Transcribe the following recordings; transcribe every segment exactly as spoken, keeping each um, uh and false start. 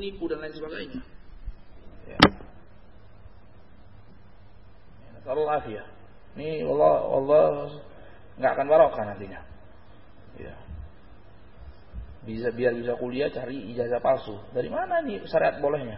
nipu dan lain sebagainya. Ya. Nasallahu alafiyah. Ini Allah Allah nggak akan barokah nantinya. Ya. Bisa biar bisa kuliah cari ijazah palsu. Dari mana nih syariat bolehnya?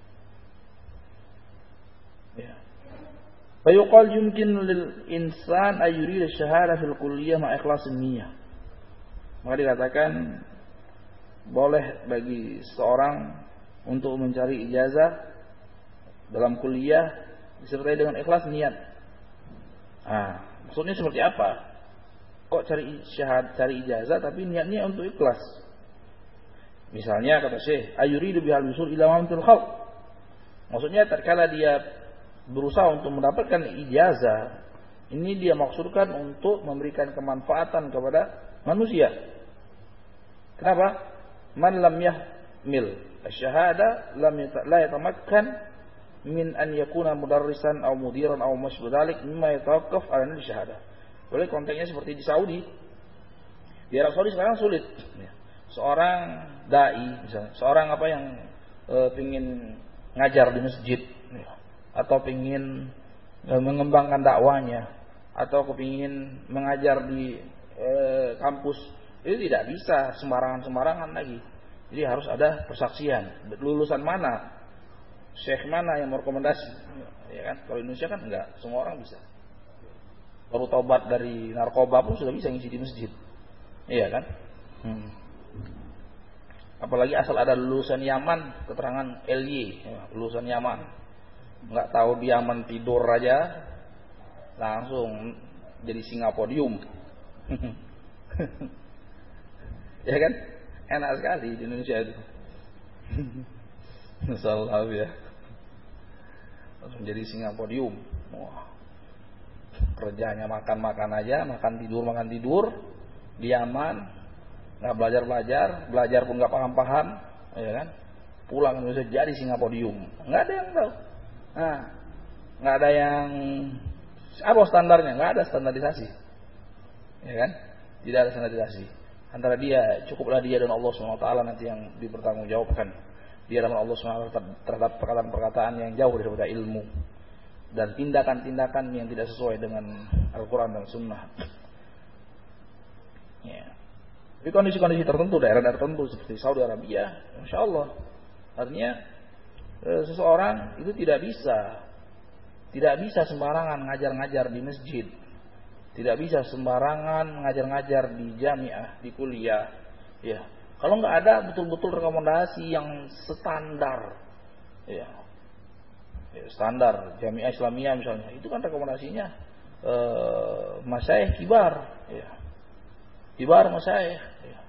Ya. Fayuqal yumkin lil insan ay yurid asyhada fil kulliyah ma ikhlasin niyyah. Maka dikatakan boleh bagi seorang untuk mencari ijazah dalam kuliah disertai dengan ikhlas niat. Ah, maksudnya seperti apa? Kok cari syahad, cari ijazah tapi niatnya untuk ikhlas? Misalnya kata Syekh, ayuridu bihal usul ila mamtil khalq. Maksudnya tatkala dia berusaha untuk mendapatkan ijazah, ini dia maksudkan untuk memberikan kemanfaatan kepada manusia. Kenapa? Man lam yahmil asyhada lam la yatamakkan min an yakuna mudarrisan aw mudiran aw masbu dzalik mimma yatawaqqaf ala syahada. Boleh konteksnya seperti di Saudi. Di Arab Saudi sekarang sulit. Seorang dai misalnya, seorang apa yang e, pingin ngajar di masjid ya, atau pingin e, mengembangkan dakwanya atau kepingin mengajar di e, kampus, itu tidak bisa sembarangan-sembarangan lagi. Jadi harus ada persaksian. Lulusan mana? Syekh mana yang merekomendasi? Ya kan? Kalau Indonesia kan enggak, semua orang bisa. Baru taubat dari narkoba pun sudah bisa ngisi di masjid. Iya kan? Hmm. Apalagi asal ada lulusan Yaman, keterangan L Y, ya, lulusan Yaman. Enggak tahu di Yaman tidur aja langsung jadi Singapodium. Ya kan? Enak sekali di Indonesia itu. Masalah ya. Langsung jadi Singapodium. Wah. Kerjanya makan-makan aja, makan tidur, makan tidur. Di Yaman, nggak belajar-belajar, belajar pun nggak paham-paham, ya kan? Pulang Indonesia jadi Singapodium. Nggak ada yang tahu. Nah, nggak ada yang apa standarnya? Nggak ada standarisasi, ya kan? Tidak ada standarisasi. Antara dia, cukuplah dia dan Allah subhanahu wa taala nanti yang dipertanggungjawabkan di hadapan Allah subhanahu wa taala terhadap perkataan-perkataan yang jauh daripada ilmu dan tindakan-tindakan yang tidak sesuai dengan Al-Quran dan Sunnah. Ya. Di kondisi-kondisi tertentu, daerah-daerah tertentu seperti Saudi Arabia, insya Allah, artinya e, seseorang itu tidak bisa, tidak bisa sembarangan ngajar-ngajar di masjid, tidak bisa sembarangan ngajar-ngajar di jamiah, di kuliah. Ya, kalau nggak ada betul-betul rekomendasi yang standar, ya, ya standar jamiah Islamiyah misalnya, itu kan rekomendasinya e, masyayikh kibar, ya. Kibar masyayikh, ya.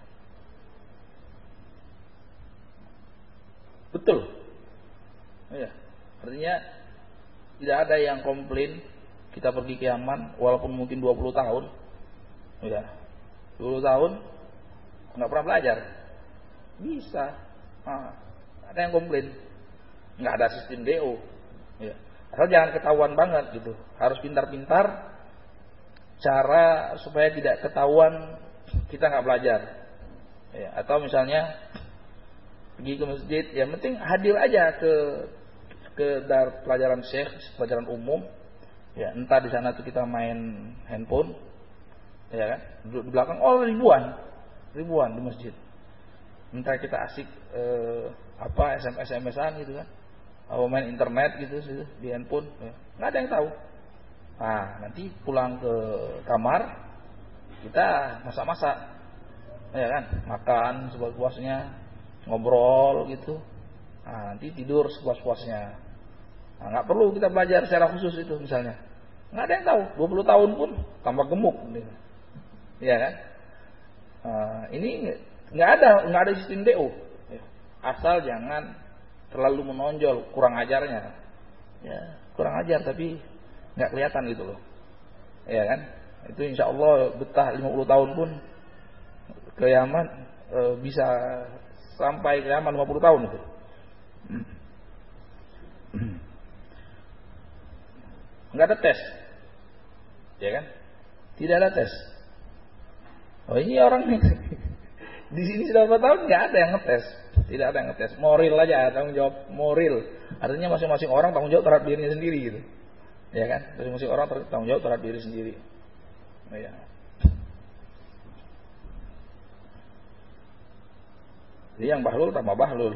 Betul, ya. Artinya tidak ada yang komplain kita pergi ke Yaman walaupun mungkin dua puluh tahun, ya, dua puluh tahun nggak pernah belajar, bisa, nah, ada yang komplain, nggak ada sistem D O, ya. Asal jangan ketahuan banget gitu, harus pintar-pintar cara supaya tidak ketahuan kita nggak belajar, ya. Atau misalnya pergi ke masjid, ya penting hadir aja ke ke dar pelajaran syekh, pelajaran umum, ya. Entah di sana tuh kita main handphone, ya kan, duduk di belakang, oh ribuan, ribuan di masjid. Entah kita asik eh, apa S M S S M S-an gitu kan, atau main internet gitu di handphone, ya. Nggak ada yang tahu. Nah nanti pulang ke kamar kita masak-masak, ya kan, makan sepuas-puasnya, ngobrol gitu. Nah, nanti tidur sepuas-puasnya. Nah, nggak perlu kita belajar secara khusus itu misalnya. Nggak ada yang tahu. dua puluh tahun pun tambah gemuk, gitu. Ya kan? Nah, ini nggak ada, nggak ada sistem D O. Asal jangan terlalu menonjol, kurang ajarnya. Ya, kurang ajar tapi nggak kelihatan gitu loh. Ya kan? Itu insya Allah betah lima puluh tahun pun ke Yaman, e, bisa sampai ke Yaman lima puluh tahun itu. Enggak ada tes, ya kan? Tidak ada tes. Oh ini orang nih di sini sudah berapa tahun nggak ada yang ngetes. Tidak ada yang ngetes. Moral aja, tanggung jawab moral. Artinya masing-masing orang tanggung jawab terhadap dirinya sendiri gitu. Ya kan? Masing-masing orang tanggung jawab terhadap diri sendiri. Ya. Jadi yang bahlul tambah bahlul.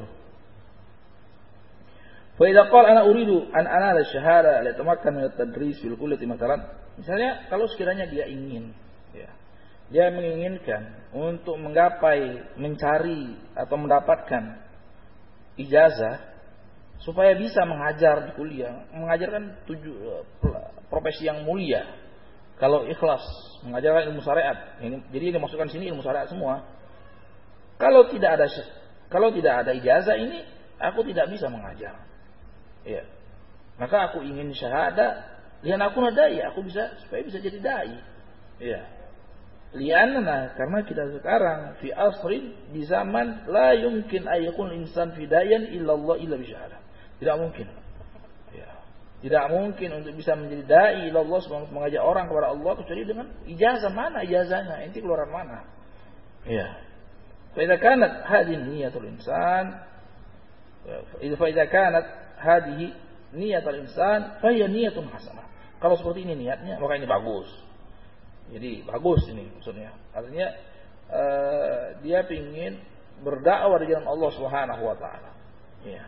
Fa idza qala ana uridu an anala syahada li tamakkan min at-tadris fil kulliyati mathalan. Misalnya kalau sekiranya dia ingin ya. Dia menginginkan untuk menggapai, mencari atau mendapatkan ijazah supaya bisa mengajar di kuliah. Mengajar kan tujuh profesi yang mulia. Kalau ikhlas, mengajarkan ilmu syariat. Ini, jadi yang dimasukkan sini ilmu syariat semua. Kalau tidak ada kalau tidak ada ijazah ini, aku tidak bisa mengajar. Ya. Maka aku ingin syahadah, lian aku nadai, aku bisa supaya bisa jadi dai. Ya. Lianna karena kita sekarang fi asrin di zaman la yumkin ayakun insan fidayan illallah illa bi syahadah. Tidak mungkin. Ya. Tidak mungkin untuk bisa menjadi dai ilallah sebab mengajak orang kepada Allah kecuali dengan ijazah. Mana ijazahnya? Inti keluaran mana? Ya. Fa idza kanat hadhihi niyatul insan fa idza kanat hadhihi niyatul insan fa hiya niyatun hasanah. Kalau seperti ini niatnya maka ini bagus. Jadi bagus ini maksudnya. Artinya uh, dia ingin berdakwah di jalan Allah Subhanahu wa taala. Ya.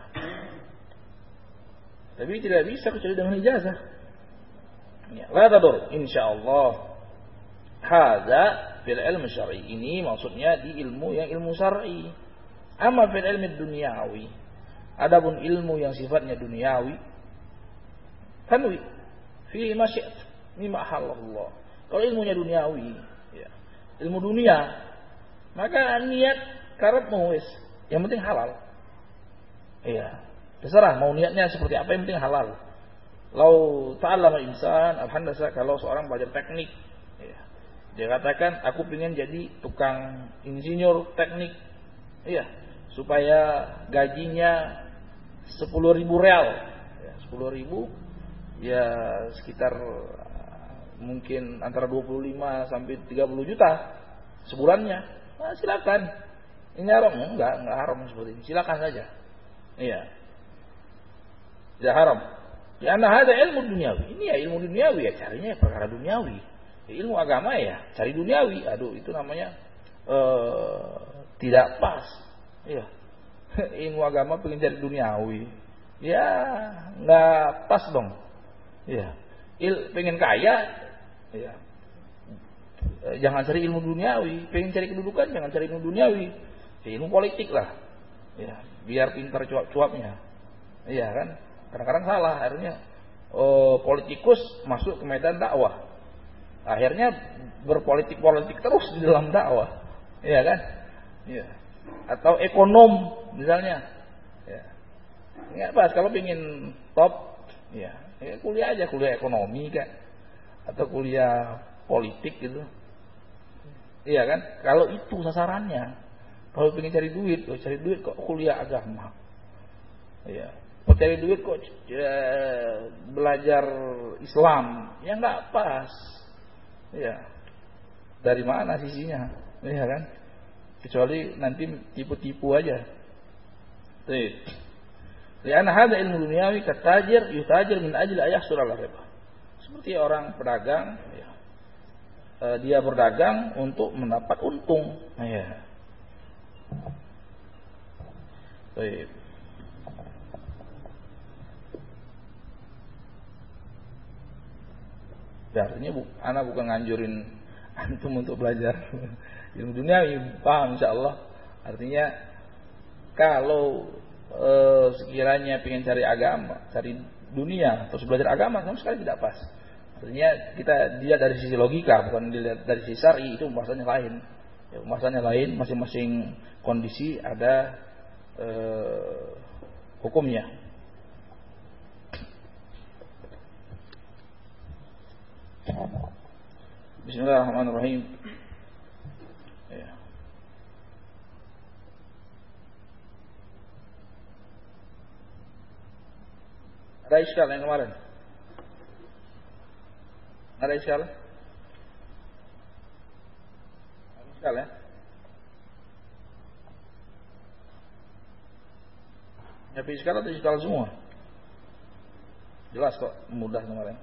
Tapi tidak bisa kecuali dengan ijazah. Ya, la tadur insyaallah. Hadza fil ilmu syar'i. Ini maksudnya di ilmu yang ilmu syar'i. Amma fil ilmi dunyawi. Adapun ilmu yang sifatnya duniawi tanwi fi masyiat mimma halallahu. Kalau ilmunya duniawi, ya, ilmu dunia, maka niat karepmu wis, yang penting halal. Iya, terserah mau niatnya seperti apa, yang penting halal. Lau ta'allama insan, alhamdulillah kalau seorang belajar teknik, ya, dia katakan aku ingin jadi tukang insinyur teknik, iya, supaya gajinya sepuluh ribu real, ya, sepuluh ribu, ya sekitar mungkin antara dua puluh lima sampai tiga puluh juta sebulannya. Nah, silakan. Ini haram? Enggak, enggak haram seperti ini. Silakan saja. Iya. Tidak haram. Ya ana hada ilmu duniawi. Ini ya ilmu duniawi ya, carinya ya perkara duniawi. Ya, ilmu agama ya cari duniawi. Aduh, itu namanya uh, tidak pas. Iya. Ilmu agama pengen cari duniawi. Ya, enggak pas dong. Iya. Il pengen kaya ya. Jangan cari ilmu duniawi, pengen cari kedudukan jangan cari ilmu duniawi. Ya, ilmu politik lah. Ya, biar pintar cuap-cuapnya. Iya kan? Kadang-kadang salah, akhirnya oh, politikus masuk ke medan dakwah. Akhirnya berpolitik-politik terus di dalam dakwah. Iya kan? Iya. Atau ekonom misalnya. Ya. Enggak pas kalau pengen top, ya, ya kuliah aja, kuliah ekonomi kan. Atau kuliah politik gitu. Iya kan? Kalau itu sasarannya. Kalau pengen cari duit, oh, cari duit kok kuliah agama. Iya. Kalau cari duit kok ya, belajar Islam. Ya enggak pas. Iya. Dari mana sisinya? Iya kan? Kecuali nanti tipu-tipu aja. Tuh. Lianna hadza ilmu dunyawi katajir yutajir min ajli ayahsul ala riba. Seperti orang pedagang, ya. e, dia berdagang untuk mendapat untung. Ya. Baik. Ya, artinya bu, anak bukan nganjurin antum untuk belajar ilmu dunia, paham insyaallah. Artinya kalau e, sekiranya pengen cari agama, cari dunia, terus belajar agama sama sekali tidak pas. Artinya kita dilihat dari sisi logika, bukan dilihat dari sisi syar'i, itu pembahasannya lain. Ya, pembahasannya lain, masing-masing kondisi ada e, hukumnya. Bismillahirrahmanirrahim. Ya. Ada iskal yang kemarin? Ada iskal? Ada iskal ya? Ya fiskal atau fiskal semua? Jelas kok, mudah kemarin.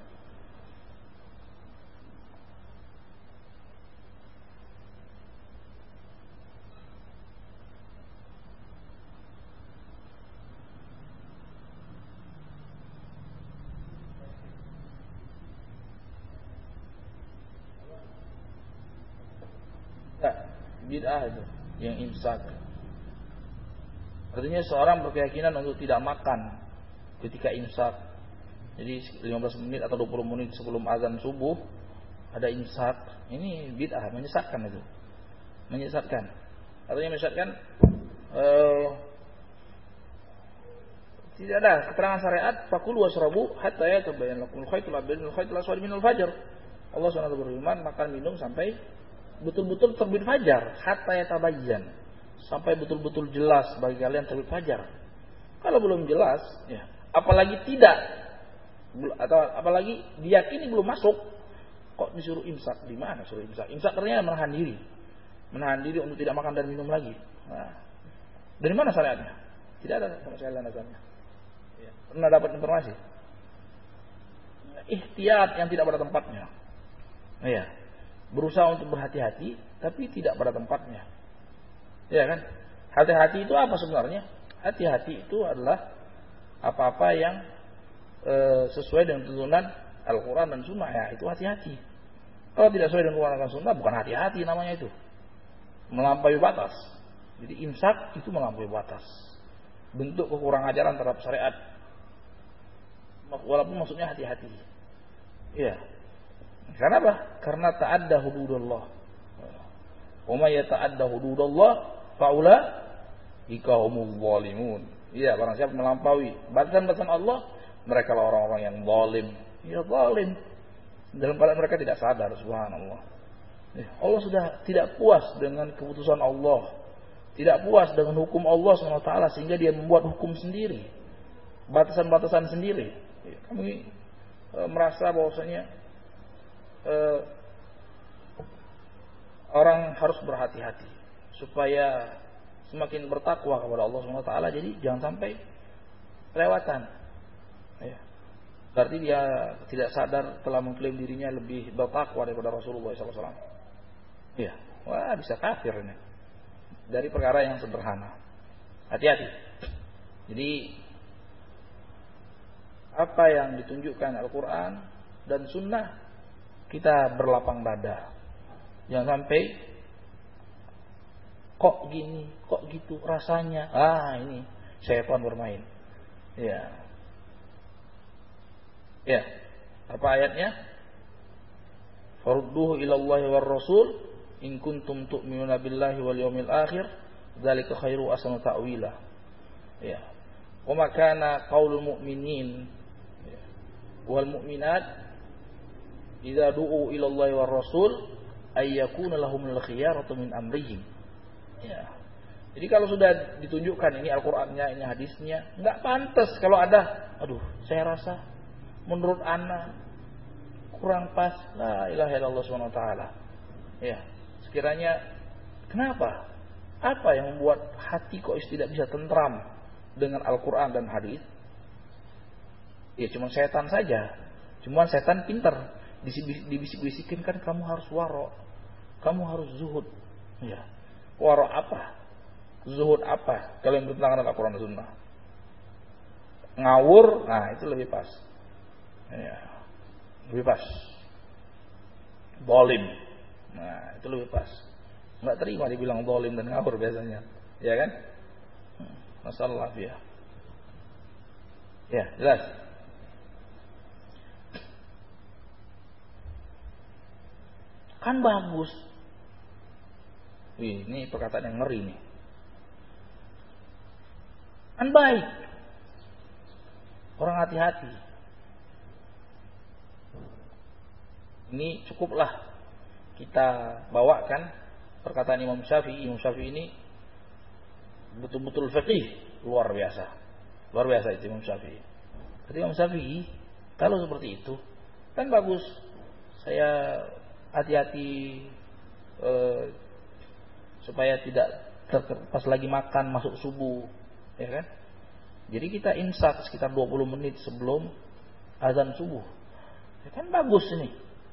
Ya, bid'ah itu yang imsak. Artinya seorang berkeyakinan untuk tidak makan ketika imsak. Jadi lima belas menit atau dua puluh menit sebelum azan subuh ada imsak. Ini bid'ah, menyesatkan itu. Menyesatkan. Artinya menyesatkan eh, tidak ada keterangan syariat fakulu wasrabu hatta yatabayyana lakumul khaytul abyad minal khaytil aswad minal fajr. Allah subhanahu wa taala berfirman, makan minum sampai betul-betul terbit fajar, hatta yatabayyan. Sampai betul-betul jelas bagi kalian terbit fajar. Kalau belum jelas, ya, apalagi tidak, atau apalagi diyakini belum masuk, kok disuruh imsak? Di mana suruh imsak? Imsak artinya menahan diri, menahan diri untuk tidak makan dan minum lagi. Nah, dari mana syariatnya? Tidak ada sama sekali landasannya. Ya, pernah dapat informasi? Ihtiyat yang tidak pada tempatnya. Ya, berusaha untuk berhati-hati, tapi tidak pada tempatnya. Ya kan? Hati-hati itu apa sebenarnya? Hati-hati itu adalah apa-apa yang e, sesuai dengan tuntunan Al-Quran dan Sunnah. Ya, itu hati-hati. Kalau tidak sesuai dengan Al-Quran dan Sunnah, bukan hati-hati namanya itu. Melampaui batas. Jadi imsak itu melampaui batas. Bentuk kekurangan ajaran terhadap syariat. Walaupun maksudnya hati-hati. Iya. Karena apa? Karena ta'adda hududullah. Wa may yata'adda hududallah faula ikahumul zalimun. Iya, barang siapa melampaui batasan-batasan Allah, mereka lah orang-orang yang zalim. Ya, zalim. Dalam keadaan mereka tidak sadar, subhanallah. Ya, Allah sudah tidak puas dengan keputusan Allah. Tidak puas dengan hukum Allah subhanahu wa taala sehingga dia membuat hukum sendiri. Batasan-batasan sendiri. Ya, kami e, merasa bahwasanya e, orang harus berhati-hati supaya semakin bertakwa kepada Allah subhanahu wa taala. Jadi jangan sampai kelewatan. Ya. Berarti dia tidak sadar telah mengklaim dirinya lebih bertakwa daripada Rasulullah shallallahu alaihi wasallam. Iya, wah bisa kafir ini dari perkara yang sederhana. Hati-hati. Jadi apa yang ditunjukkan Al-Quran dan Sunnah kita berlapang dada. Jangan sampai kok gini, kok gitu rasanya. Ah, ini syaitan bermain. Ya. Ya. Apa ayatnya? Farudduhu ila Allahi war Rasul in kuntum tu'minuna billahi wal yawmil akhir dzalika khairu ahsanu ta'wila. Ya. Wa ma kana qaulul mu'minin wal mu'minat idza du'u ila Allahi war Rasul ay yakuna lahumul khiyaratu min amrihim. Ya. Jadi kalau sudah ditunjukkan ini Al-Qur'annya, ini hadisnya, enggak pantas kalau ada, aduh, saya rasa menurut ana kurang pas. La ilaha illallah subhanahu wa taala. Ya. Sekiranya kenapa? Apa yang membuat hati kok tidak bisa tentram dengan Al-Qur'an dan hadis? Ya cuma setan saja. Cuma setan pintar. Dibisik-bisikin kan kamu harus waro. Kamu harus zuhud. Ya. Waro apa? Zuhud apa? Kalau yang bertentangan dengan Al-Quran dan Sunnah. Ngawur, nah itu lebih pas. Ya. Lebih pas. Zalim. Nah, itu lebih pas. Enggak terima dibilang zalim dan ngawur biasanya. Ya kan? Masalah ya. Ya, jelas. Kan bagus. Wih, ini perkataan yang ngeri nih. Kan baik. Orang hati-hati. Ini cukuplah kita bawakan perkataan Imam Syafi'i. Imam Syafi'i ini betul-betul faqih, luar biasa. Luar biasa itu Imam Syafi'i. Kata Imam Syafi'i, kalau seperti itu kan bagus. Saya hati-hati eh, supaya tidak ter- pas lagi makan masuk subuh, ya kan? Jadi kita imsak sekitar dua puluh menit sebelum azan subuh. Ya kan bagus ini.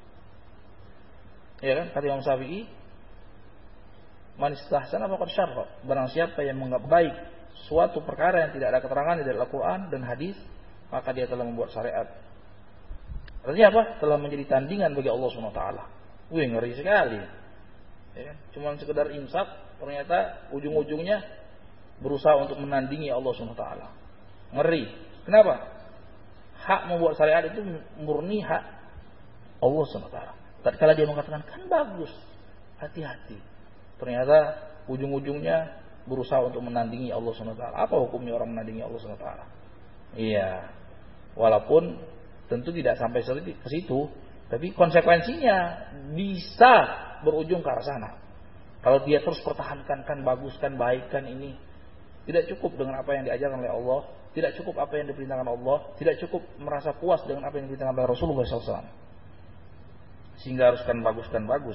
Ya kan, kata Imam Syafi'i, man istahsana faqad syarra. Barang siapa yang menganggap baik suatu perkara yang tidak ada keterangan dari Al-Qur'an dan hadis, maka dia telah membuat syariat. Artinya apa? Telah menjadi tandingan bagi Allah Subhanahu wa taala. Wih, ngeri sekali. Ya kan? Cuma sekedar imsak, ternyata ujung-ujungnya berusaha untuk menandingi Allah Subhanahu wa taala. Ngeri. Kenapa? Hak membuat syariat itu murni hak Allah Subhanahu wa taala. Tatkala dia mengatakan kan bagus, hati-hati. Ternyata ujung-ujungnya berusaha untuk menandingi Allah Subhanahu wa taala. Apa hukumnya orang menandingi Allah Subhanahu wa taala? Iya. Walaupun tentu tidak sampai ke situ, tapi konsekuensinya bisa berujung ke arah sana. Kalau dia terus pertahankan kan bagus, kan baik, kan ini, tidak cukup dengan apa yang diajarkan oleh Allah, tidak cukup apa yang diperintahkan Allah, tidak cukup merasa puas dengan apa yang diperintahkan oleh Rasulullah shallallahu alaihi wasallam. Sehingga harus kan bagus, kan bagus.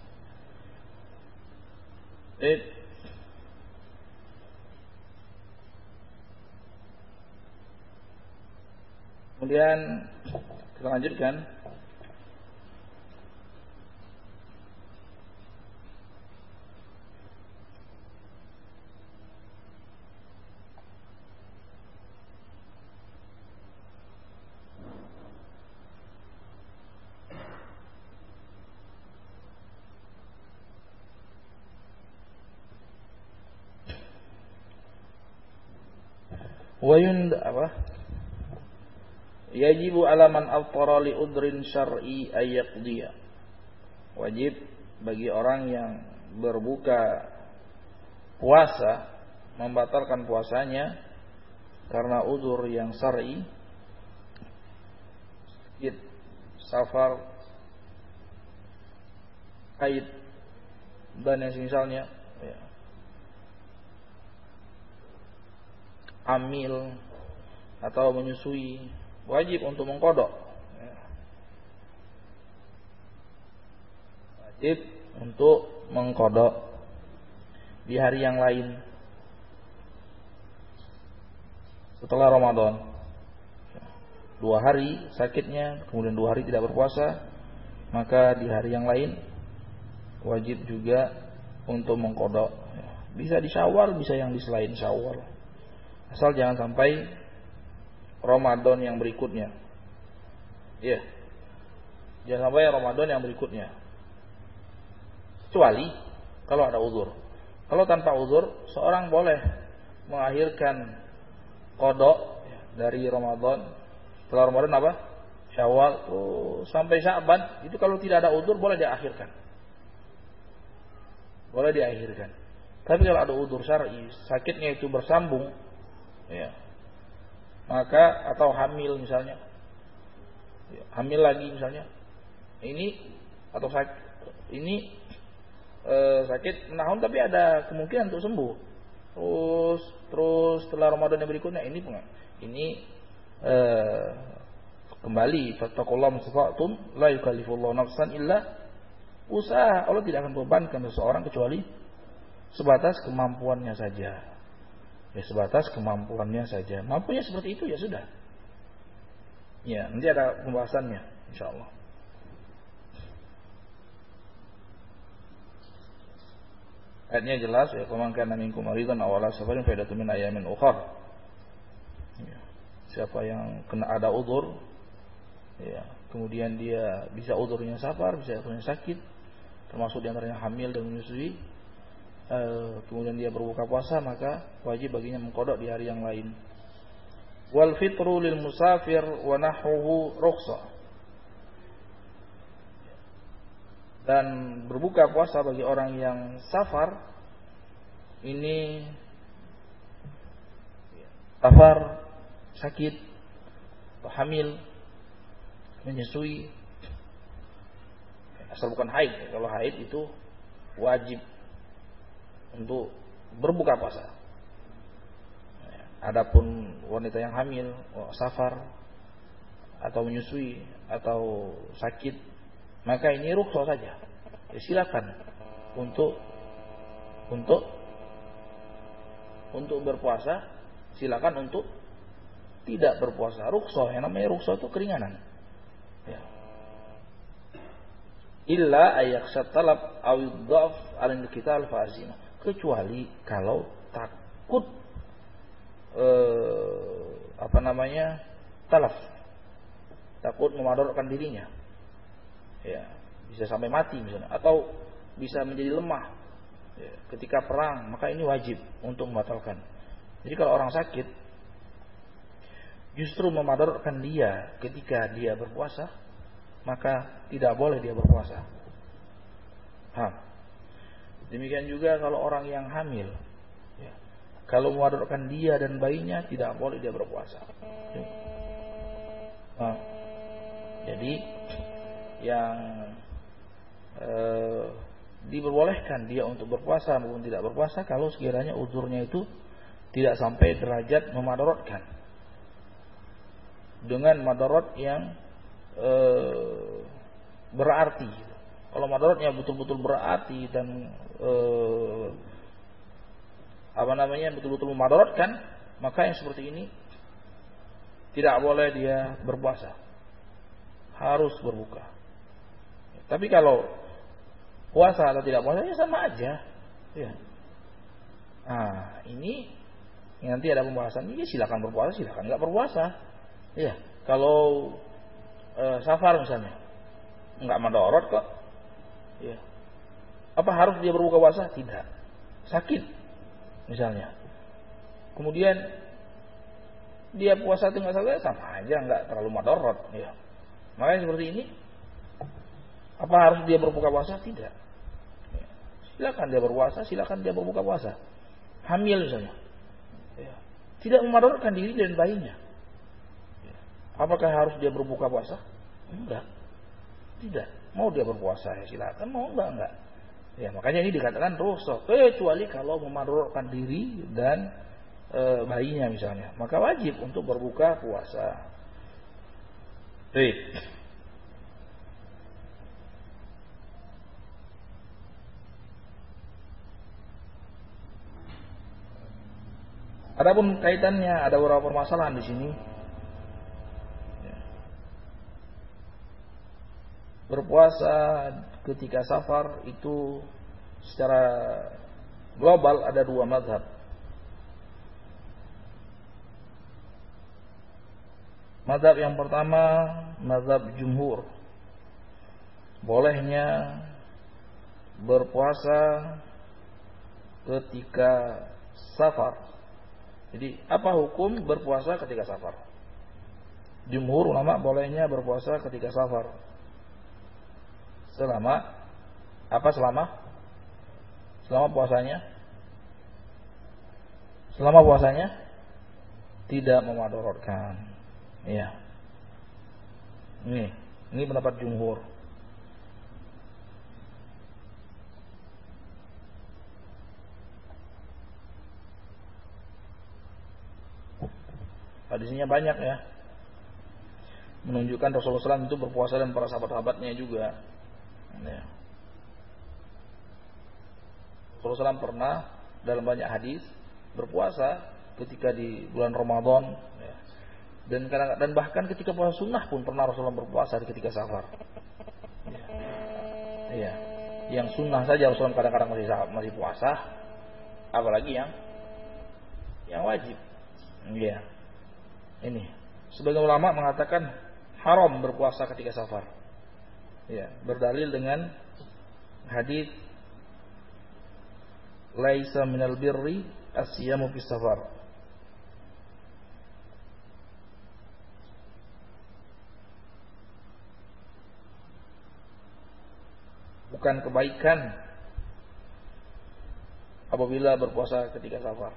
Eh, kemudian kita lanjutkan. Wayund apa? Yajibu ala man aftara li udrin syar'i ay yaqdiya. Wajib bagi orang yang berbuka puasa membatalkan puasanya karena udzur yang syar'i, sakit, safar, haid dan yang semisalnya, ya. Hamil atau menyusui, wajib untuk mengqadha. Wajib untuk mengqadha di hari yang lain setelah Ramadan. Dua hari sakitnya, kemudian dua hari tidak berpuasa, maka di hari yang lain wajib juga untuk mengqadha. Bisa di Syawal, bisa yang di selain Syawal. Asal jangan sampai Ramadan yang berikutnya. Iya. Jangan sampai Ramadan yang berikutnya. Kecuali kalau ada uzur. Kalau tanpa uzur, seorang boleh mengakhirkan qada dari Ramadan. Setelah Ramadan apa? Syawal oh, sampai Sya'ban. Itu kalau tidak ada uzur boleh diakhirkan. Boleh diakhirkan. Tapi kalau ada uzur syar'i, sakitnya itu bersambung, ya, maka atau hamil misalnya, ya, hamil lagi misalnya, ini atau sakit ini e, sakit menahun tapi ada kemungkinan untuk sembuh, terus terus setelah Ramadan yang berikutnya ini ini e, kembali fattaqullaha mastata'tum la yukallifullahu nafsan illa usaha. Allah tidak akan bebankan seseorang kecuali sebatas kemampuannya saja. Ya sebatas kemampuannya saja. Mampunya seperti itu ya sudah. Ya, nanti ada pembahasannya insyaallah. Ayatnya jelas ya, "Faman kana minkum maridan aw ala safarin fa iddatun min ayamin ukhra." Ya. Siapa yang kena ada udzur, ya, kemudian dia bisa udzurnya safar, bisa udzurnya sakit, termasuk di antaranya hamil dan menyusui, kemudian dia berbuka puasa, maka wajib baginya mengqadha di hari yang lain. Wal fitru lil musafir wa nahwuhu rukhsah. Dan berbuka puasa bagi orang yang safar ini safar, sakit, atau hamil, menyusui, asal bukan haid. Kalau haid itu wajib untuk berbuka puasa. Adapun wanita yang hamil, safar, atau menyusui, atau sakit, maka ini rukhsah saja. Ya, silakan untuk untuk untuk berpuasa, silakan untuk tidak berpuasa. Rukhsah, yang namanya rukhsah itu keringanan. Ya. Illa ayakhsha talab aw yudhaf al-qital fa azina. Kecuali kalau takut eh, apa namanya? talaf. Takut memadaratkan dirinya. Ya, bisa sampai mati misalnya atau bisa menjadi lemah. Ya, ketika perang, maka ini wajib untuk membatalkan. Jadi kalau orang sakit justru memadaratkan dia ketika dia berpuasa, maka tidak boleh dia berpuasa. Ha. Demikian juga kalau orang yang hamil, ya, kalau memadaratkan dia dan bayinya, tidak boleh dia berpuasa. Ha. Jadi yang eh, diperbolehkan dia untuk berpuasa maupun tidak berpuasa kalau sekiranya uzurnya itu tidak sampai derajat memadaratkan dengan madarat yang eh, berarti. Kalau madaratnya betul-betul berarti dan eh, apa namanya betul-betul memadaratkan, maka yang seperti ini tidak boleh dia berpuasa, harus berbuka. Tapi kalau puasa atau tidak puasa ya sama aja. Ya. Nah, ini nanti ada pembahasan ini, silakan berpuasa, silakan nggak berpuasa. Ya, kalau e, safar misalnya, nggak madarat kok. Ya. Apa harus dia berbuka puasa? Tidak. Sakit misalnya. Kemudian dia puasa itu nggak salah, sama aja, nggak terlalu madarat. Ya. Makanya seperti ini, apa harus dia berbuka puasa? Tidak. Ya. Silakan dia berpuasa, silakan dia berbuka puasa. Hamil misalnya, ya. Tidak memadaratkan diri dan bayinya. Ya. Apakah harus dia berbuka puasa? Enggak. Tidak. Mau dia berpuasa ya silakan, mau enggak enggak. Ya, makanya ini dikatakan rukhsah, kecuali kalau memadaratkan diri dan e, bayinya misalnya, maka wajib untuk berbuka puasa. Baik. Adapun kaitannya ada beberapa permasalahan di sini. Berpuasa ketika safar itu secara global ada dua mazhab. Mazhab yang pertama, mazhab jumhur. Bolehnya berpuasa ketika safar. Jadi, apa hukum berpuasa ketika safar? Jumhur ulama bolehnya berpuasa ketika safar. Selama apa selama? Selama puasanya? Selama puasanya tidak memadaratkan. Iya. Ini, ini pendapat jumhur. Hadisnya banyak ya, menunjukkan Rasulullah shallallahu alaihi wasallam itu berpuasa dan para sahabat-sahabatnya juga. Ya. Rasulullah shallallahu alaihi wasallam pernah dalam banyak hadis berpuasa ketika di bulan Ramadan, ya. dan dan bahkan ketika puasa sunnah pun pernah Rasulullah berpuasa ketika safar. Ya. Ya. Yang sunnah saja Rasulullah kadang-kadang masih masih puasa, apalagi yang yang wajib. Ya. Ini sebagian ulama mengatakan haram berpuasa ketika safar. Ya, berdalil dengan hadis laisa minal birri as-siyamu fis safar. Bukan kebaikan apabila berpuasa ketika safar.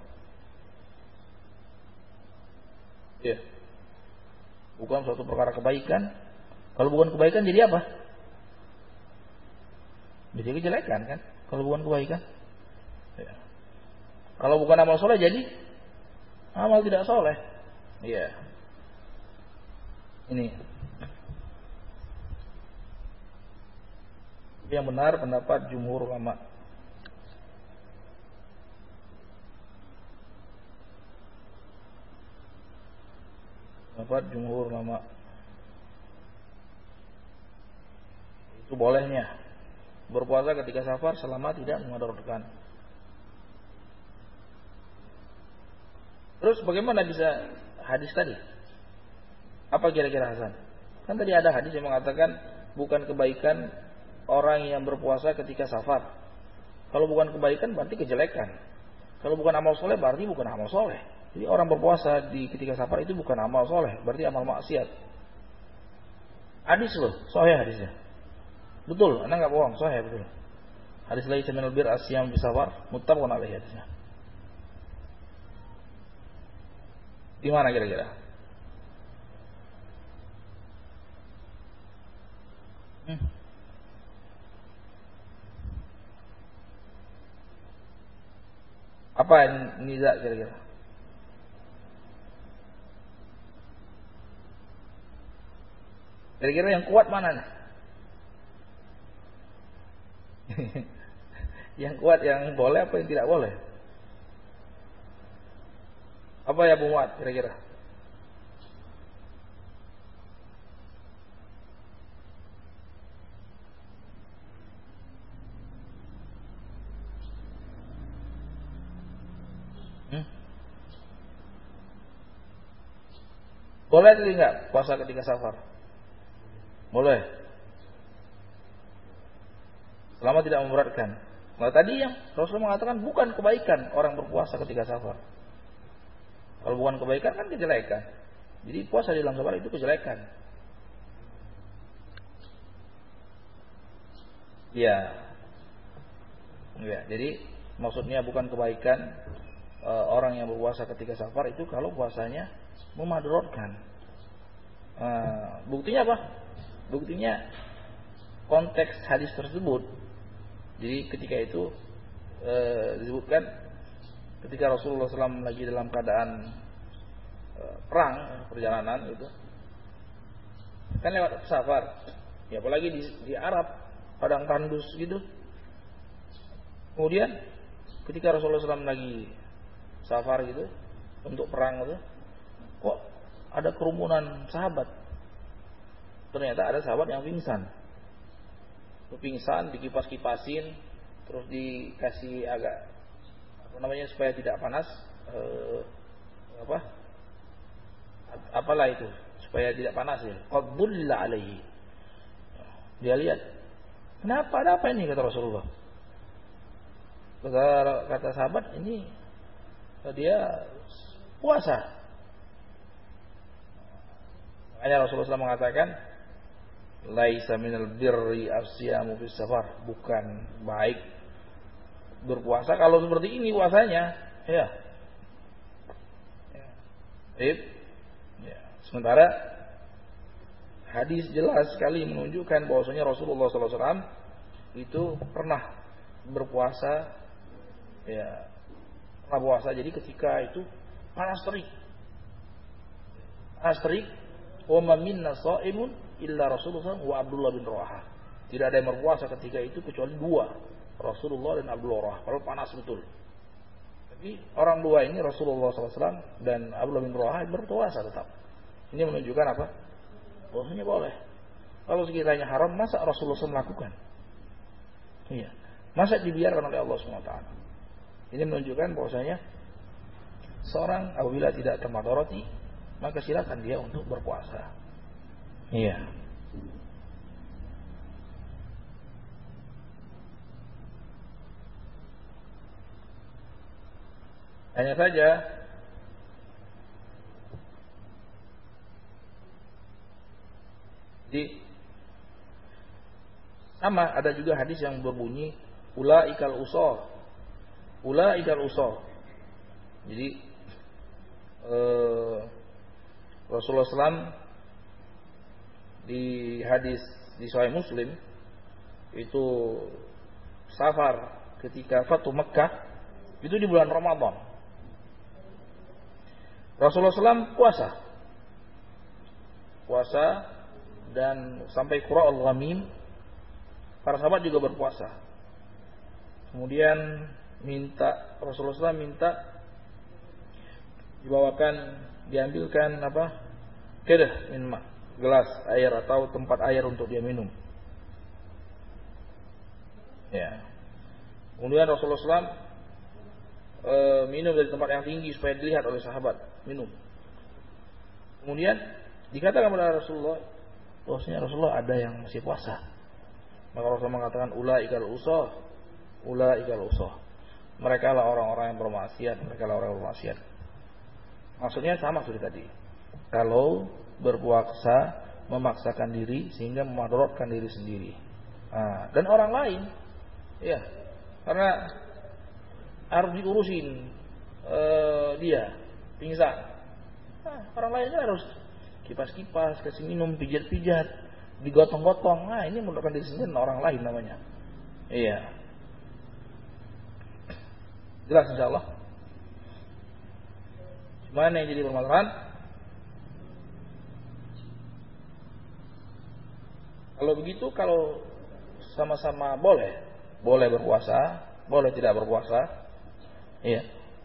Ya. Bukan suatu perkara kebaikan. Kalau bukan kebaikan jadi apa? Jadi kejelekan kan? Kalau bukan kebaikan. Ya. Kalau bukan amal soleh jadi amal tidak soleh. Iya. Ini. Yang benar pendapat jumhur ulama. pendapat jumhur ulama. Itu bolehnya berpuasa ketika safar selama tidak memudaratkan. Terus bagaimana bisa hadis tadi? Apa kira-kira Hasan? Kan tadi ada hadis yang mengatakan bukan kebaikan orang yang berpuasa ketika safar. Kalau bukan kebaikan berarti kejelekan. Kalau bukan amal soleh berarti bukan amal soleh. Jadi orang berpuasa di ketika safar itu bukan amal soleh, berarti amal maksiat. Hadis loh, sahih hadisnya. Betul, anda nggak bohong, sahih betul. Hadis laisa minal bir asyam fi safar, muttafaqun alaihi hadisnya. Di mana kira-kira? Hmm. Apa niza kira-kira? Kira-kira yang kuat mana nih? Yang kuat yang boleh apa yang tidak boleh? Apa ya Bu Muat kira-kira? Hmm? Boleh atau tidak puasa ketika safar? Boleh. Selama tidak memberatkan. Nah tadi yang Rasulullah mengatakan bukan kebaikan orang berpuasa ketika safar. Kalau bukan kebaikan kan kejelekan. Jadi puasa di dalam safar itu kejelekan. Ya. Ya, jadi maksudnya bukan kebaikan e, orang yang berpuasa ketika safar itu kalau puasanya memudaratkan. E, buktinya apa? Buktinya konteks hadis tersebut. Jadi ketika itu e, disebutkan ketika Rasulullah shallallahu alaihi wasallam lagi dalam keadaan e, perang perjalanan itu kan lewat safar, ya apalagi di, di Arab padang tandus gitu. Kemudian ketika Rasulullah shallallahu alaihi wasallam lagi safar gitu untuk perang itu, kok ada kerumunan sahabat. Ternyata ada sahabat yang pingsan. Pingsan, dikipas-kipasin, terus dikasih agak apa namanya supaya tidak panas, eh, apa? Apalah itu, supaya tidak panas ya. Qabulla alaihi. Dia lihat, kenapa ada apa ini kata Rasulullah? Kata, kata sahabat ini dia puasa. Makanya Rasulullah shallallahu alaihi wasallam mengatakan laisa minal birri asyamu fis safar, bukan baik berpuasa kalau seperti ini puasanya, ya. Ya. Ya. Sementara hadis jelas sekali menunjukkan bahwasanya Rasulullah shallallahu alaihi wasallam itu pernah berpuasa, ya, pernah puasa. Jadi ketika itu panas terik, panas terik. Wa ma minna sha'imun illa Rasulullah wa Abdullah bin Rawahah. Tidak ada yang berpuasa ketika itu kecuali dua, Rasulullah dan Abdullah bin Rawahah. Kalau panas betul. Tapi orang dua ini Rasulullah shallallahu alaihi wasallam dan Abdullah bin Rawahah berpuasa tetap. Ini menunjukkan apa? Bahwasanya boleh. Kalau sekiranya haram, masa Rasulullah shallallahu alaihi wasallam melakukan? Iya. Masa dibiarkan oleh Allah subhanahu wa taala? Ini menunjukkan bahwasanya seorang apabila tidak termadarati, maka silakan dia untuk berpuasa. Iya. Hanya saja di sama ada juga hadis yang berbunyi ulaikal usar. Ulaikal usar. Jadi eh, Rasulullah shallallahu alaihi wasallam di hadis di Sahih Muslim itu safar ketika Fatu Mekkah itu di bulan Ramadan. Rasulullah shallallahu alaihi wasallam puasa, puasa dan sampai Qura'ul Ghamim. Para sahabat juga berpuasa. Kemudian minta Rasulullah shallallahu alaihi wasallam minta dibawakan, diambilkan apa kedah min ma, gelas air atau tempat air untuk dia minum. Ya. Kemudian Rasulullah shallallahu alaihi wasallam e, minum dari tempat yang tinggi supaya dilihat oleh sahabat, minum. Kemudian dikatakan kepada Rasulullah, bahwasanya Rasulullah ada yang masih puasa. Maka Rasulullah mengatakan ulaikal usah, ulaikal usah. Mereka lah orang-orang yang bermaksiat, mereka lah orang yang bermaksiat. Maksudnya sama seperti tadi. Kalau berpuasa memaksakan diri sehingga memadaratkan diri sendiri. Nah, dan orang lain, ya, karena harus diurusin uh, dia pingsan. Nah, orang lain harus kipas-kipas, kasih minum, pijat-pijat, digotong-gotong. Nah, ini memadaratkan diri sendiri, orang lain namanya. Iya. Jelas insyaallah. Mana yang jadi permasalahan? Kalau begitu, kalau sama-sama boleh, boleh berpuasa, boleh tidak berpuasa, iya.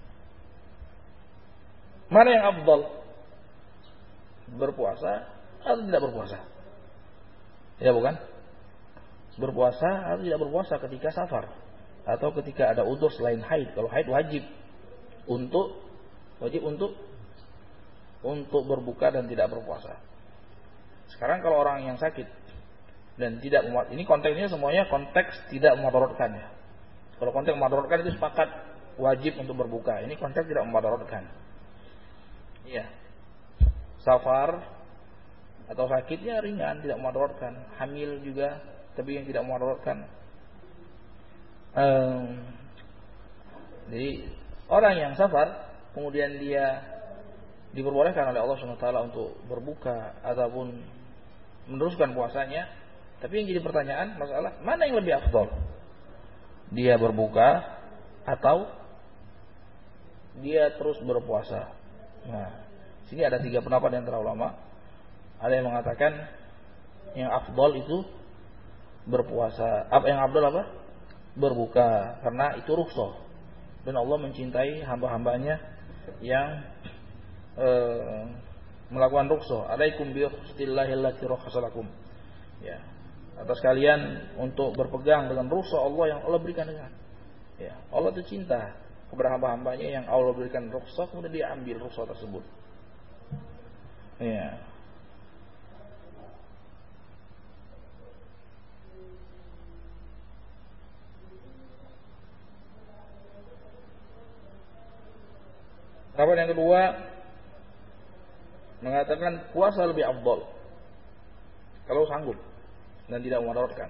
Mana yang afdal? Berpuasa atau tidak berpuasa? Ya bukan? Berpuasa atau tidak berpuasa ketika safar atau ketika ada udzur selain haid. Kalau haid wajib untuk wajib untuk untuk berbuka dan tidak berpuasa. Sekarang kalau orang yang sakit dan tidak memuat, ini konteksnya semuanya konteks tidak memadaratkan ya. Kalau konteks memadaratkan itu sepakat wajib untuk berbuka. Ini konteks tidak memadaratkan. Iya. Safar atau sakitnya ringan, tidak memadaratkan. Hamil juga, tapi yang tidak memadaratkan. Um, jadi orang yang safar kemudian dia diperbolehkan oleh Allah subhanahu wa taala untuk berbuka ataupun meneruskan puasanya, tapi yang jadi pertanyaan masalah mana yang lebih afdal? Dia berbuka atau dia terus berpuasa? Nah, sini ada tiga pendapat di antara ulama. Ada yang mengatakan yang afdal itu berpuasa. Apa yang afdal apa? Berbuka, karena itu rukhsah. Dan Allah mencintai hamba-hambanya yang e, melakukan rukhsah. Alaikum bi rukhsatillahi allati rakhasa lakum. Ya. Atas kalian untuk berpegang dengan rukhsah Allah yang Allah berikan dengan. Ya. Allah itu cinta kepada hamba-hambanya yang Allah berikan rukhsah, kemudian dia ambil rukhsah tersebut. Ya. Pendapat yang kedua mengatakan puasa lebih afdal kalau sanggup dan tidak memadaratkan.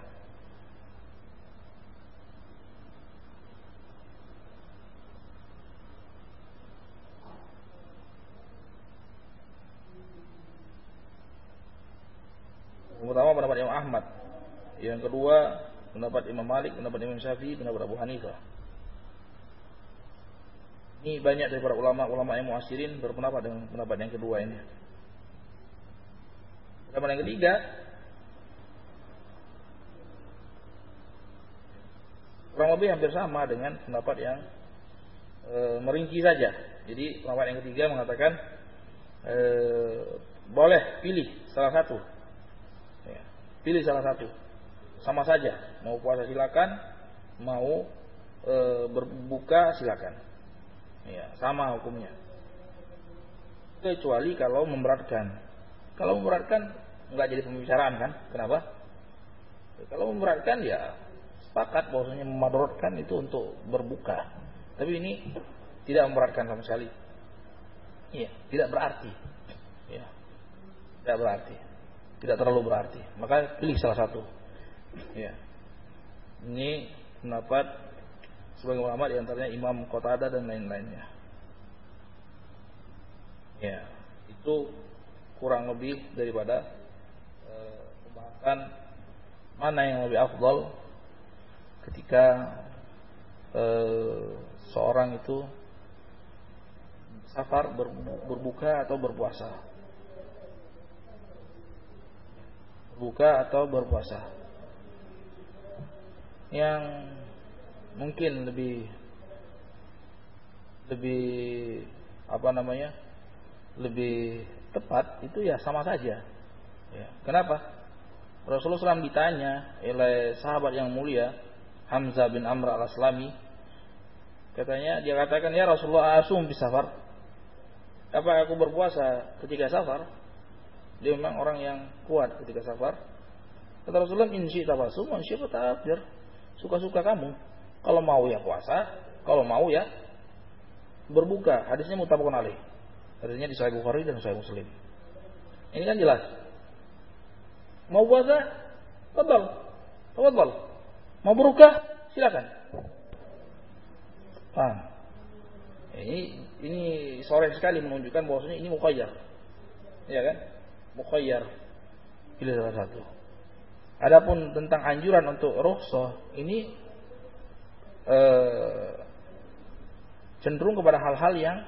Yang pertama pendapat Imam Ahmad, yang kedua pendapat Imam Malik, pendapat Imam Syafi'i, pendapat Abu Hanifah. Ini banyak dari para ulama-ulama yang muasirin berpendapat dengan pendapat yang kedua ini. Pendapat yang ketiga, kurang lebih hampir sama dengan pendapat yang e, merinci saja. Jadi pendapat yang ketiga mengatakan e, boleh pilih salah satu, ya, pilih salah satu, sama saja. Mau puasa silakan, mau e, berbuka silakan. Ya, sama hukumnya. Kecuali kalau memberatkan. Kalau memberatkan enggak jadi pembicaraan kan? Kenapa? Kalau memberatkan ya sepakat bahwasanya memadaratkan itu untuk berbuka. Tapi ini tidak memberatkan sama sekali. Iya, tidak berarti. Ya. Tidak berarti. Tidak terlalu berarti. Maka pilih salah satu. Ya. Ini pendapat sebagai ulama di antaranya Imam Qatadah dan lain-lainnya. Ya, itu kurang lebih daripada e, pembahasan mana yang lebih afdal ketika e, seorang itu safar berbuka atau berpuasa. Berbuka atau berpuasa. Yang mungkin lebih lebih apa namanya lebih tepat itu ya sama saja. Ya. Kenapa? Rasulullah shallallahu alaihi wasallam ditanya oleh sahabat yang mulia Hamzah bin Amr al-Aslami, katanya dia katakan, ya Rasulullah, asum bis safar, apa aku berpuasa ketika safar? Dia memang orang yang kuat ketika safar. Kata Rasulullah, in syi'ta fasum wa in syi'ta ta'afir, suka-suka kamu. Kalau mau ya puasa, kalau mau ya berbuka. Hadisnya muttafaqun alaih. Hadisnya di Sahih Bukhari dan Sahih Muslim. Ini kan jelas. Mau puasa, tafadhal. Tafadhal. Mau berbuka, silakan. Paham? Ini ini sore sekali menunjukkan bahwasanya ini mukhayyar. Ya kan? Mukhayyar. Pilih salah satu. Adapun tentang anjuran untuk rukhsah, ini eh, cenderung kepada hal-hal yang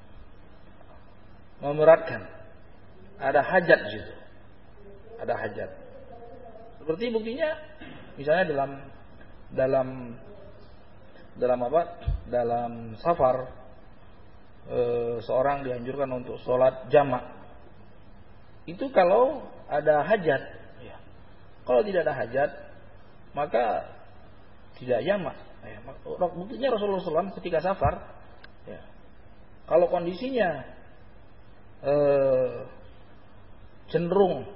memeratkan. Ada hajat di situ. Ada hajat. Seperti buktinya misalnya dalam dalam dalam apa? Dalam safar e, seorang dianjurkan untuk sholat jamak. Itu kalau ada hajat. Ya. Kalau tidak ada hajat, maka tidak jamak. Ya. Buktinya Rasulullah shallallahu alaihi wasallam ketika safar, ya, kalau kondisinya e, cenderung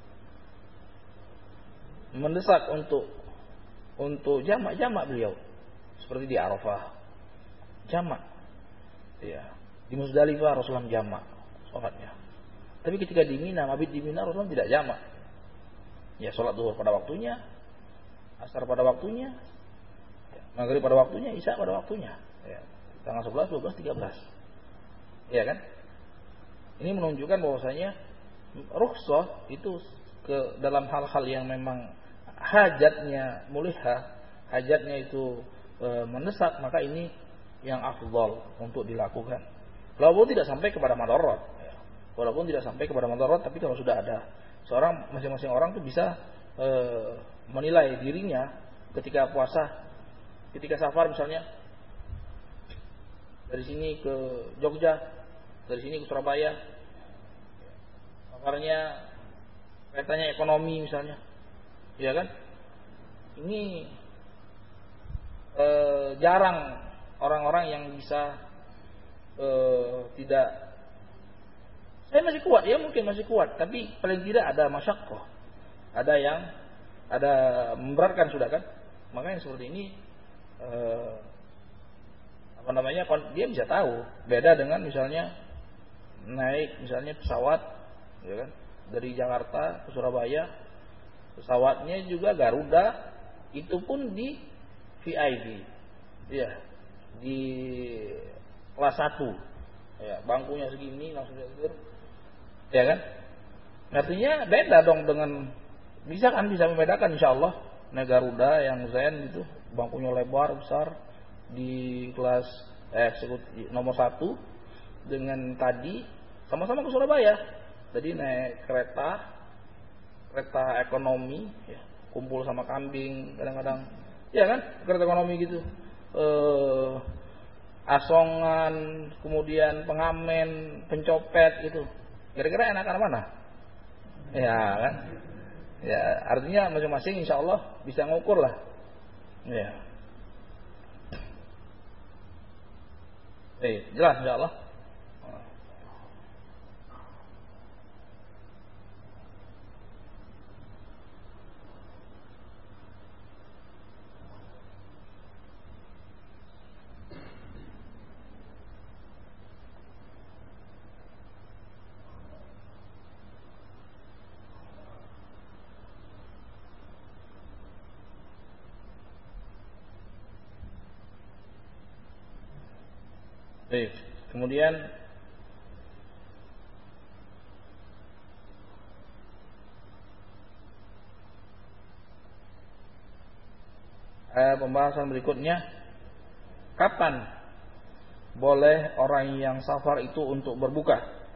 mendesak untuk untuk jamak-jamak beliau, seperti di Arafah jamak, ya, di Muzdalifah Rasulullah jamak sholatnya. Tapi ketika di Mina, mabit di Mina, Rasulullah tidak jamak. Ya, sholat zuhur pada waktunya, asar pada waktunya, ya, maghrib pada waktunya, isya pada waktunya, ya, tanggal sebelas, dua belas, tiga belas, ya kan? Ini menunjukkan bahwasanya rukhsah itu ke dalam hal-hal yang memang hajatnya mulihah, hajatnya itu e, mendesak, maka ini yang afdal untuk dilakukan. Walaupun tidak sampai kepada madarat, ya. Walaupun tidak sampai kepada madarat, tapi kalau sudah ada seorang, masing-masing orang tuh bisa e, menilai dirinya ketika puasa, ketika safar misalnya dari sini ke Jogja, dari sini ke Surabaya, safarnya kaitannya ekonomi misalnya, ya kan? Ini e, jarang orang-orang yang bisa e, tidak. Saya masih kuat, ya mungkin masih kuat, tapi paling tidak ada masyaqqah, ada yang ada memberatkan sudah kan? Makanya seperti ini e, apa namanya? Dia bisa tahu. Beda dengan misalnya naik misalnya pesawat, ya kan? Dari Jakarta ke Surabaya, pesawatnya juga Garuda, itu pun di V I P, ya, di kelas satu, ya, bangkunya segini langsung tidur, ya kan? Artinya beda dong dengan, bisa kan, bisa membedakan insya Allah. Nah, Garuda yang Zen itu bangkunya lebar besar di kelas eh nomor satu dengan tadi sama-sama ke Surabaya. Jadi naik kereta, kereta ekonomi, ya, kumpul sama kambing kadang-kadang, ya kan, kereta ekonomi gitu, eh, asongan, kemudian pengamen, pencopet gitu. Kira-kira enakan mana? Ya kan? Ya, artinya masing-masing insya Allah bisa ngukur lah. Ya. Eh, jelas insya Allah. Baik, kemudian eh, pembahasan berikutnya, kapan boleh orang yang safar itu untuk berbuka?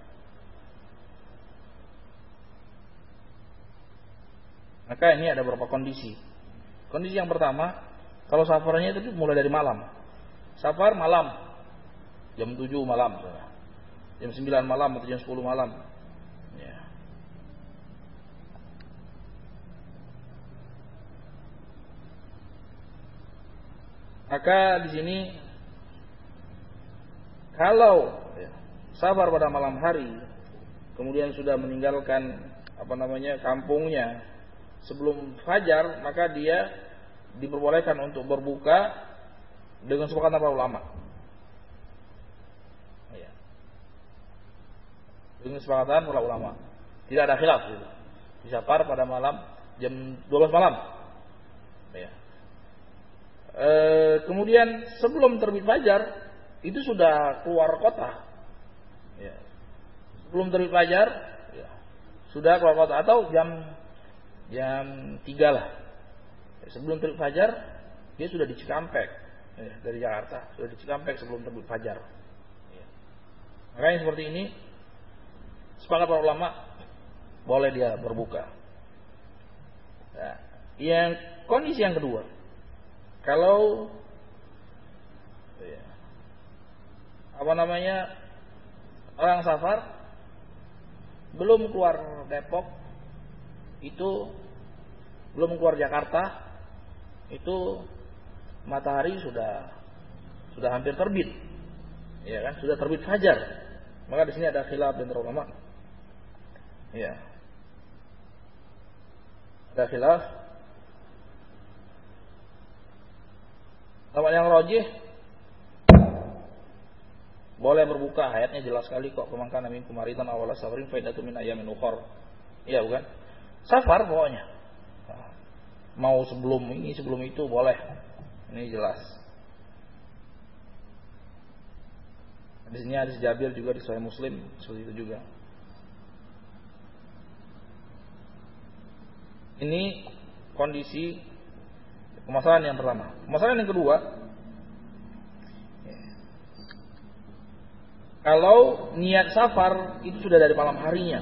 Maka ini ada beberapa kondisi. Kondisi yang pertama, kalau safarnya itu mulai dari malam. Safar malam, jam tujuh malam, jam sembilan malam atau jam sepuluh malam, Maka di sini kalau ya, safar pada malam hari, kemudian sudah meninggalkan apa namanya kampungnya sebelum fajar, maka dia diperbolehkan untuk berbuka dengan sepakatan para ulama. Ya. Dengan sepakatan para ulama, tidak ada khilaf. Gitu. Di safar pada malam jam dua belas malam. Ya. E, kemudian sebelum terbit fajar itu sudah keluar kota. Ya. Sebelum terbit fajar ya, sudah keluar kota atau jam jam tiga lah. Sebelum terbit fajar dia sudah di Cikampek ya, dari Jakarta, sudah di Cikampek sebelum terbit fajar. Ya. Makanya seperti ini sepakat para ulama boleh dia berbuka. Ya. Yang kondisi yang kedua, kalau ya, apa namanya orang safar belum keluar Depok, itu belum keluar Jakarta, itu matahari sudah sudah hampir terbit, ya kan, sudah terbit fajar. Maka di sini ada khilaf dan ulama, ya, ada khilaf. Kalau yang rajih boleh berbuka, ayatnya jelas sekali kok, kemangkana min kumaritan awala safarin faidatu min ayamin ukhra. Iya bukan? Safar pokoknya. Mau sebelum ini, sebelum itu boleh. Ini jelas. Di sini hadis Jabir juga di Sahih Muslim seperti itu juga. Ini kondisi permasalahan yang pertama. Permasalahan yang kedua, kalau niat safar itu sudah dari malam harinya.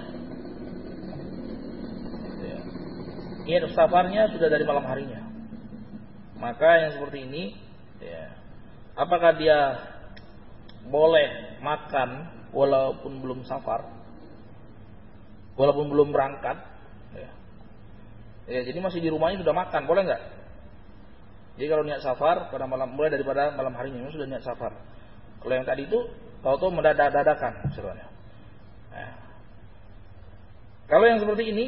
Niat safarnya sudah dari malam harinya. Maka yang seperti ini ya, apakah dia boleh makan walaupun belum safar, walaupun belum berangkat ya. Ya, jadi masih di rumahnya sudah makan, boleh nggak? Jadi kalau niat safar pada malam, mulai daripada malam harinya sudah niat safar. Kalau yang tadi itu tahu-tahu mendadak-dadakan misalnya. Nah, kalau yang seperti ini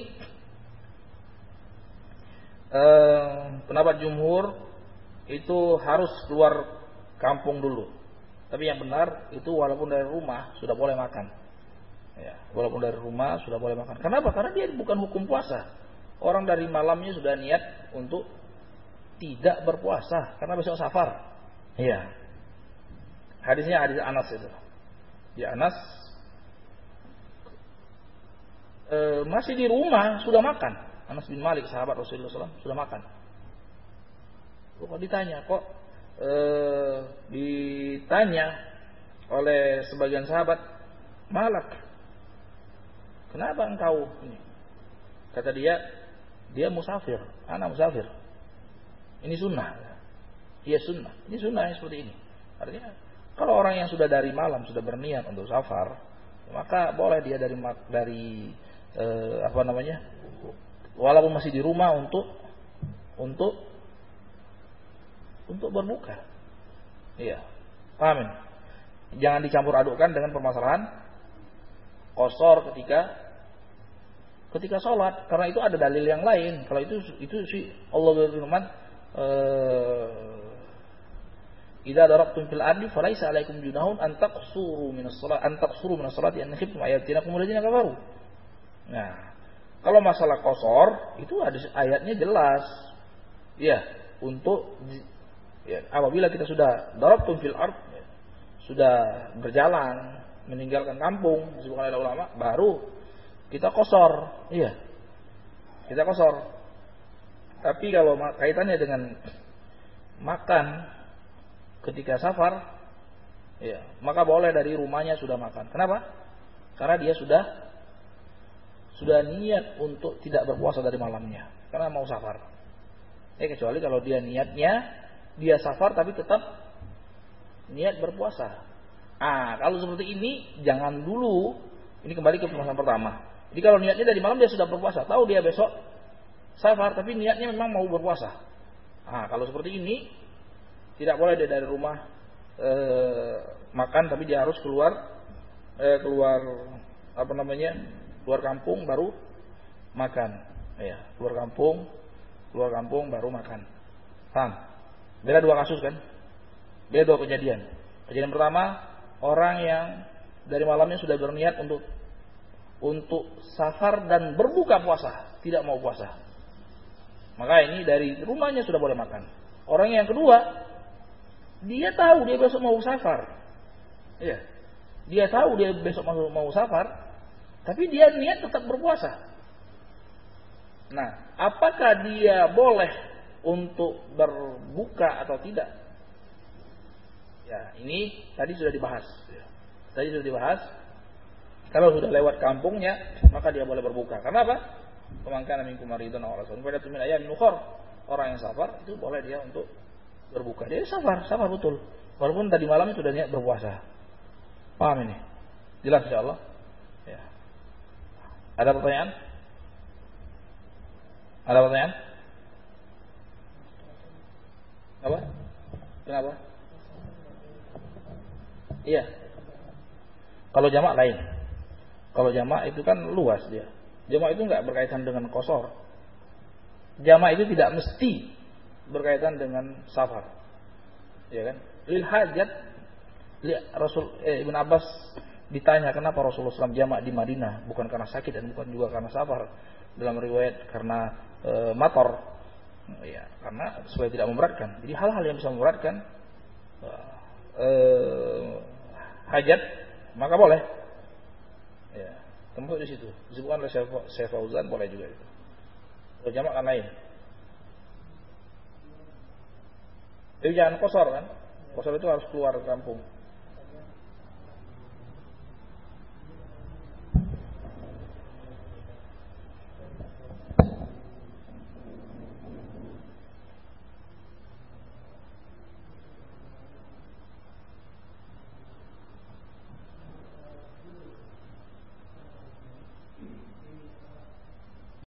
Eh, pendapat jumhur itu harus keluar kampung dulu. Tapi yang benar itu walaupun dari rumah sudah boleh makan. Ya, walaupun dari rumah sudah boleh makan. Kenapa? Karena dia bukan hukum puasa. Orang dari malamnya sudah niat untuk tidak berpuasa karena besok safar. Iya. Hadisnya hadis Anas itu. Di Anas eh, masih di rumah sudah makan. Anas bin Malik, sahabat Rasulullah shallallahu alaihi wasallam, sudah makan. Kok ditanya, kok eh, ditanya oleh sebagian sahabat, Malak, kenapa engkau ini? Kata dia, dia musafir, anak musafir. Ini sunnah. Iya sunnah. Ini sunnah yang seperti ini. Artinya, kalau orang yang sudah dari malam sudah berniat untuk safar, maka boleh dia dari dari eh, apa namanya? Walaupun masih di rumah untuk untuk untuk berbuka. Iya. Pahamin. Jangan dicampur adukkan dengan permasalahan qashar ketika ketika sholat, karena itu ada dalil yang lain. Kalau itu itu sih Allah berfirman, "Idza darabtum fil ardi falaisa 'alaikum junahun an taqsuru minas shalah an taqsuru minas salati an khiftum ayatinakum alladziina kafaru." Nah, kalau masalah qashar itu ada ayatnya jelas. Ya, untuk ya, apabila kita sudah darabtum fil ard, ya, sudah berjalan meninggalkan kampung, disebutkan oleh ulama, baru kita qashar. Iya. Kita qashar. Tapi kalau kaitannya dengan makan ketika safar, ya, maka boleh dari rumahnya sudah makan. Kenapa? Karena dia sudah sudah niat untuk tidak berpuasa dari malamnya karena mau safar. Eh kecuali kalau dia niatnya dia safar tapi tetap niat berpuasa. Ah, kalau seperti ini jangan dulu. Ini kembali ke permasalahan pertama. Jadi kalau niatnya dari malam dia sudah berpuasa, tahu dia besok safar tapi niatnya memang mau berpuasa. Ah, kalau seperti ini Tidak boleh dia dari rumah e, makan, tapi dia harus keluar e, keluar apa namanya? keluar kampung baru makan. Ya, keluar kampung, keluar kampung baru makan. Paham? Beda dua kasus kan? Beda dua kejadian. Kejadian pertama, orang yang dari malamnya sudah berniat untuk untuk safar dan berbuka puasa, tidak mau puasa. Maka ini dari rumahnya sudah boleh makan. Orang yang kedua, dia tahu dia besok mau safar. Iya. Dia tahu dia besok mau mau safar, tapi dia niat tetap berpuasa. Nah, apakah dia boleh untuk berbuka atau tidak? Ya, ini tadi sudah dibahas. Tadi sudah dibahas. Kalau sudah lewat kampungnya, maka dia boleh berbuka. Karena apa? Pemangkana minkum maridun aw ala safarin fa iddatun min ayyamin ukhra. Orang yang safar itu boleh dia untuk berbuka. Dia safar, safar betul. Walaupun tadi malam sudah niat berpuasa. Paham ini? Jelas insyaallah? Ya. Ada pertanyaan? Ada pertanyaan? Apa? Kenapa? Iya. Kalau jamak lain. Kalau jamak itu kan luas dia. Jamak itu enggak berkaitan dengan qasar. Jamak itu tidak mesti berkaitan dengan safar. Ya kan? Lil hajat Rasul eh, Ibn Abbas ditanya kenapa Rasulullah shallallahu alaihi wasallam jamak di Madinah, bukan karena sakit dan bukan juga karena safar. Dalam riwayat karena e, mator, ya, karena supaya tidak memberatkan. Jadi hal-hal yang bisa memberatkan e, hajat maka boleh. Ya, termasuk di situ. Disebutkan oleh Syekh Fauzan boleh juga itu. Kalau jamak kan lain. Tapi jangan kosor kan? Kosor itu harus keluar kampung.